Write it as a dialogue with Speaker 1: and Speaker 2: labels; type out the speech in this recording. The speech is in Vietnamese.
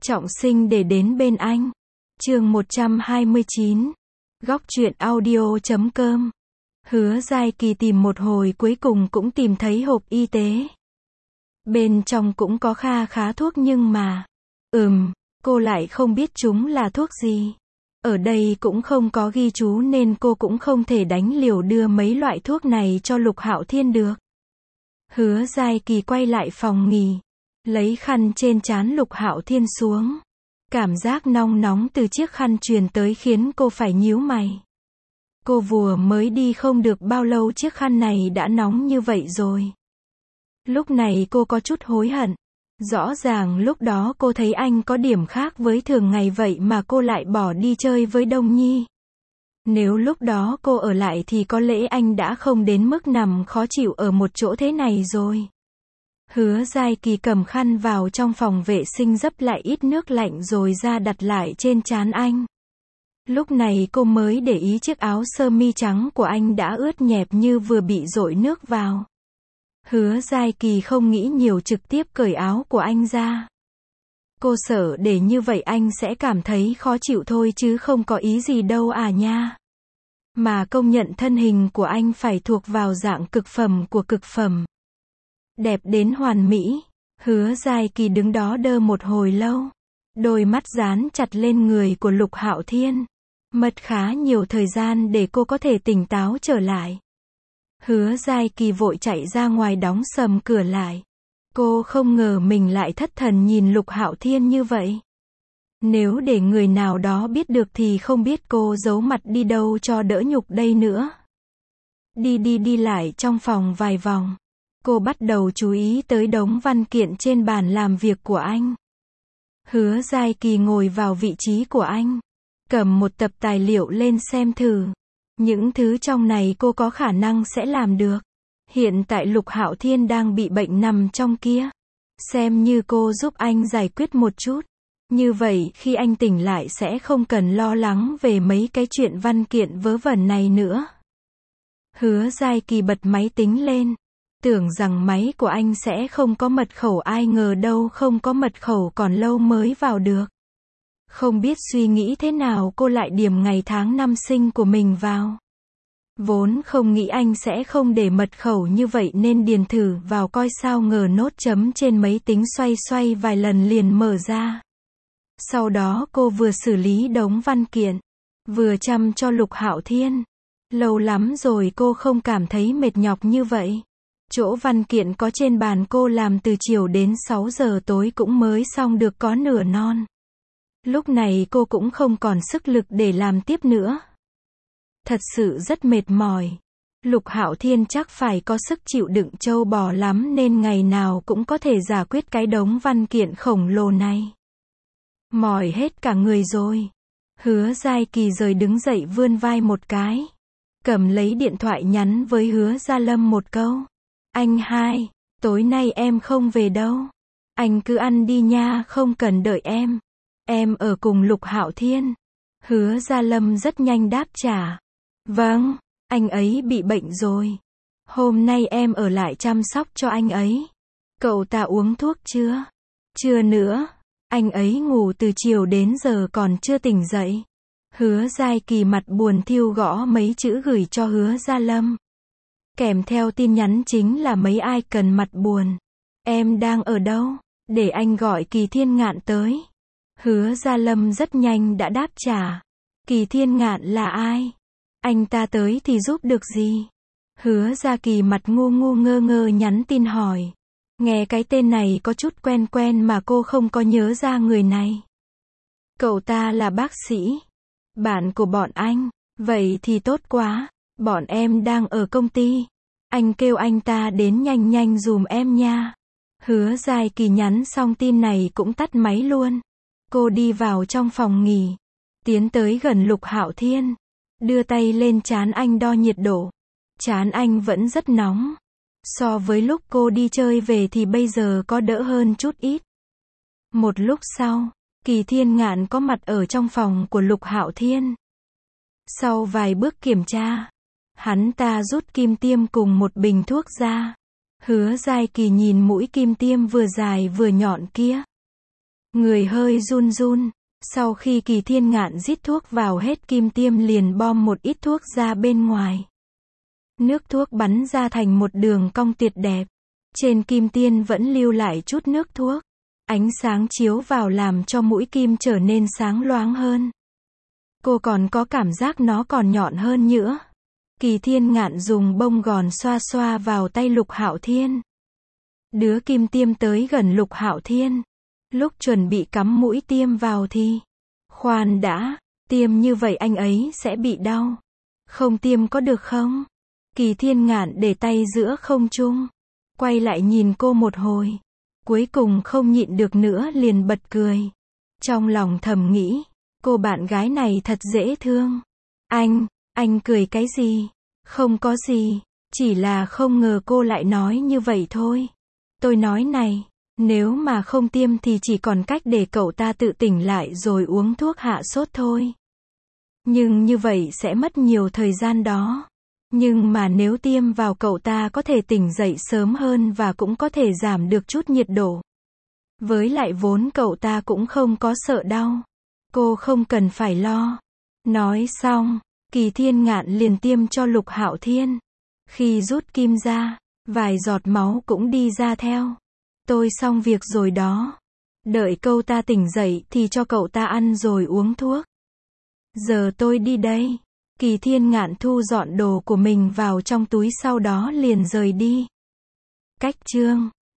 Speaker 1: trọng sinh để đến bên anh. Chương 129. Góc truyện audio.com. Hứa Giai Kỳ tìm một hồi cuối cùng cũng tìm thấy hộp y tế. Bên trong cũng có kha khá thuốc nhưng mà, cô lại không biết chúng là thuốc gì. Ở đây cũng không có ghi chú nên cô cũng không thể đánh liều đưa mấy loại thuốc này cho Lục Hạo Thiên được. Hứa Giai Kỳ quay lại phòng nghỉ, lấy khăn trên trán Lục Hạo Thiên xuống. Cảm giác nóng nóng từ chiếc khăn truyền tới khiến cô phải nhíu mày. Cô vừa mới đi không được bao lâu chiếc khăn này đã nóng như vậy rồi. Lúc này cô có chút hối hận. Rõ ràng lúc đó cô thấy anh có điểm khác với thường ngày vậy mà cô lại bỏ đi chơi với Đông Nhi. Nếu lúc đó cô ở lại thì có lẽ anh đã không đến mức nằm khó chịu ở một chỗ thế này rồi. Hứa Giai Kỳ cầm khăn vào trong phòng vệ sinh dấp lại ít nước lạnh rồi ra đặt lại trên trán anh. Lúc này cô mới để ý chiếc áo sơ mi trắng của anh đã ướt nhẹp như vừa bị dội nước vào. Hứa Giai Kỳ không nghĩ nhiều trực tiếp cởi áo của anh ra. Cô sợ để như vậy anh sẽ cảm thấy khó chịu thôi chứ không có ý gì đâu à nha. Mà công nhận thân hình của anh phải thuộc vào dạng cực phẩm của cực phẩm. Đẹp đến hoàn mỹ. Hứa Giai Kỳ đứng đó đơ một hồi lâu. Đôi mắt dán chặt lên người của Lục Hạo Thiên. Mất khá nhiều thời gian để cô có thể tỉnh táo trở lại. Hứa Giai Kỳ vội chạy ra ngoài đóng sầm cửa lại. Cô không ngờ mình lại thất thần nhìn Lục Hạo Thiên như vậy. Nếu để người nào đó biết được thì không biết cô giấu mặt đi đâu cho đỡ nhục đây nữa. Đi lại trong phòng vài vòng. Cô bắt đầu chú ý tới đống văn kiện trên bàn làm việc của anh. Hứa Giai Kỳ ngồi vào vị trí của anh. Cầm một tập tài liệu lên xem thử. Những thứ trong này cô có khả năng sẽ làm được. Hiện tại Lục Hạo Thiên đang bị bệnh nằm trong kia. Xem như cô giúp anh giải quyết một chút. Như vậy khi anh tỉnh lại sẽ không cần lo lắng về mấy cái chuyện văn kiện vớ vẩn này nữa. Hứa Giai Kỳ bật máy tính lên. Tưởng rằng máy của anh sẽ không có mật khẩu, ai ngờ đâu không có mật khẩu còn lâu mới vào được. Không biết suy nghĩ thế nào cô lại điền ngày tháng năm sinh của mình vào. Vốn không nghĩ anh sẽ không để mật khẩu như vậy nên điền thử vào coi sao, ngờ nốt chấm trên máy tính xoay vài lần liền mở ra. Sau đó cô vừa xử lý đống văn kiện, vừa chăm cho Lục Hạo Thiên. Lâu lắm rồi cô không cảm thấy mệt nhọc như vậy. Chỗ văn kiện có trên bàn cô làm từ chiều đến 6 giờ tối cũng mới xong được có nửa non. Lúc này cô cũng không còn sức lực để làm tiếp nữa. Thật sự rất mệt mỏi. Lục Hạo Thiên chắc phải có sức chịu đựng trâu bò lắm nên ngày nào cũng có thể giải quyết cái đống văn kiện khổng lồ này. Mỏi hết cả người rồi. Hứa Giai Kỳ rời đứng dậy vươn vai một cái. Cầm lấy điện thoại nhắn với Hứa Gia Lâm một câu. Anh hai, tối nay em không về đâu. Anh cứ ăn đi nha, không cần đợi em. Em ở cùng Lục Hạo Thiên. Hứa Gia Lâm rất nhanh đáp trả. Vâng, anh ấy bị bệnh rồi. Hôm nay em ở lại chăm sóc cho anh ấy. Cậu ta uống thuốc chưa? Chưa nữa. Anh ấy ngủ từ chiều đến giờ còn chưa tỉnh dậy. Hứa Giai Kỳ mặt buồn thiêu gõ mấy chữ gửi cho Hứa Gia Lâm. Kèm theo tin nhắn chính là mấy ai cần mặt buồn. Em đang ở đâu? Để anh gọi Kỳ Thiên Ngạn tới. Hứa Gia Lâm rất nhanh đã đáp trả. Kỳ Thiên Ngạn là ai? Anh ta tới thì giúp được gì? Hứa Gia Kỳ mặt ngu ngơ ngơ nhắn tin hỏi. Nghe cái tên này có chút quen mà cô không có nhớ ra người này. Cậu ta là bác sĩ. Bạn của bọn anh. Vậy thì tốt quá. Bọn em đang ở công ty. Anh kêu anh ta đến nhanh dùm em nha. Hứa Giai Kỳ nhắn xong tin này cũng tắt máy luôn. Cô đi vào trong phòng nghỉ. Tiến tới gần Lục Hạo Thiên. Đưa tay lên trán anh đo nhiệt độ. Trán anh vẫn rất nóng. So với lúc cô đi chơi về thì bây giờ có đỡ hơn chút ít. Một lúc sau, Kỳ Thiên Ngạn có mặt ở trong phòng của Lục Hạo Thiên. Sau vài bước kiểm tra, hắn ta rút kim tiêm cùng một bình thuốc ra. Hứa Giai Kỳ nhìn mũi kim tiêm vừa dài vừa nhọn kia. Người hơi run run. Sau khi Kỳ Thiên Ngạn rít thuốc vào hết, Kim Tiêm liền bom một ít thuốc ra bên ngoài. Nước thuốc bắn ra thành một đường cong tuyệt đẹp. Trên kim tiêm vẫn lưu lại chút nước thuốc. Ánh sáng chiếu vào làm cho mũi kim trở nên sáng loáng hơn. Cô còn có cảm giác nó còn nhọn hơn nữa. Kỳ Thiên Ngạn dùng bông gòn xoa xoa vào tay Lục Hạo Thiên. Đứa kim tiêm tới gần Lục Hạo Thiên. Lúc chuẩn bị cắm mũi tiêm vào thì, khoan đã, tiêm như vậy anh ấy sẽ bị đau. Không tiêm có được không? Kỳ Thiên Ngạn để tay giữa không trung, quay lại nhìn cô một hồi. Cuối cùng không nhịn được nữa liền bật cười. Trong lòng thầm nghĩ, cô bạn gái này thật dễ thương. Anh cười cái gì? Không có gì, chỉ là không ngờ cô lại nói như vậy thôi. Tôi nói này, nếu mà không tiêm thì chỉ còn cách để cậu ta tự tỉnh lại rồi uống thuốc hạ sốt thôi. Nhưng như vậy sẽ mất nhiều thời gian đó. Nhưng mà nếu tiêm vào cậu ta có thể tỉnh dậy sớm hơn và cũng có thể giảm được chút nhiệt độ. Với lại vốn cậu ta cũng không có sợ đau. Cô không cần phải lo. Nói xong, Kỳ Thiên Ngạn liền tiêm cho Lục Hạo Thiên. Khi rút kim ra, vài giọt máu cũng đi ra theo. Tôi xong việc rồi đó. Đợi cậu ta tỉnh dậy thì cho cậu ta ăn rồi uống thuốc. Giờ tôi đi đây. Kỳ Thiên Ngạn thu dọn đồ của mình vào trong túi sau đó liền rời đi. Cách chương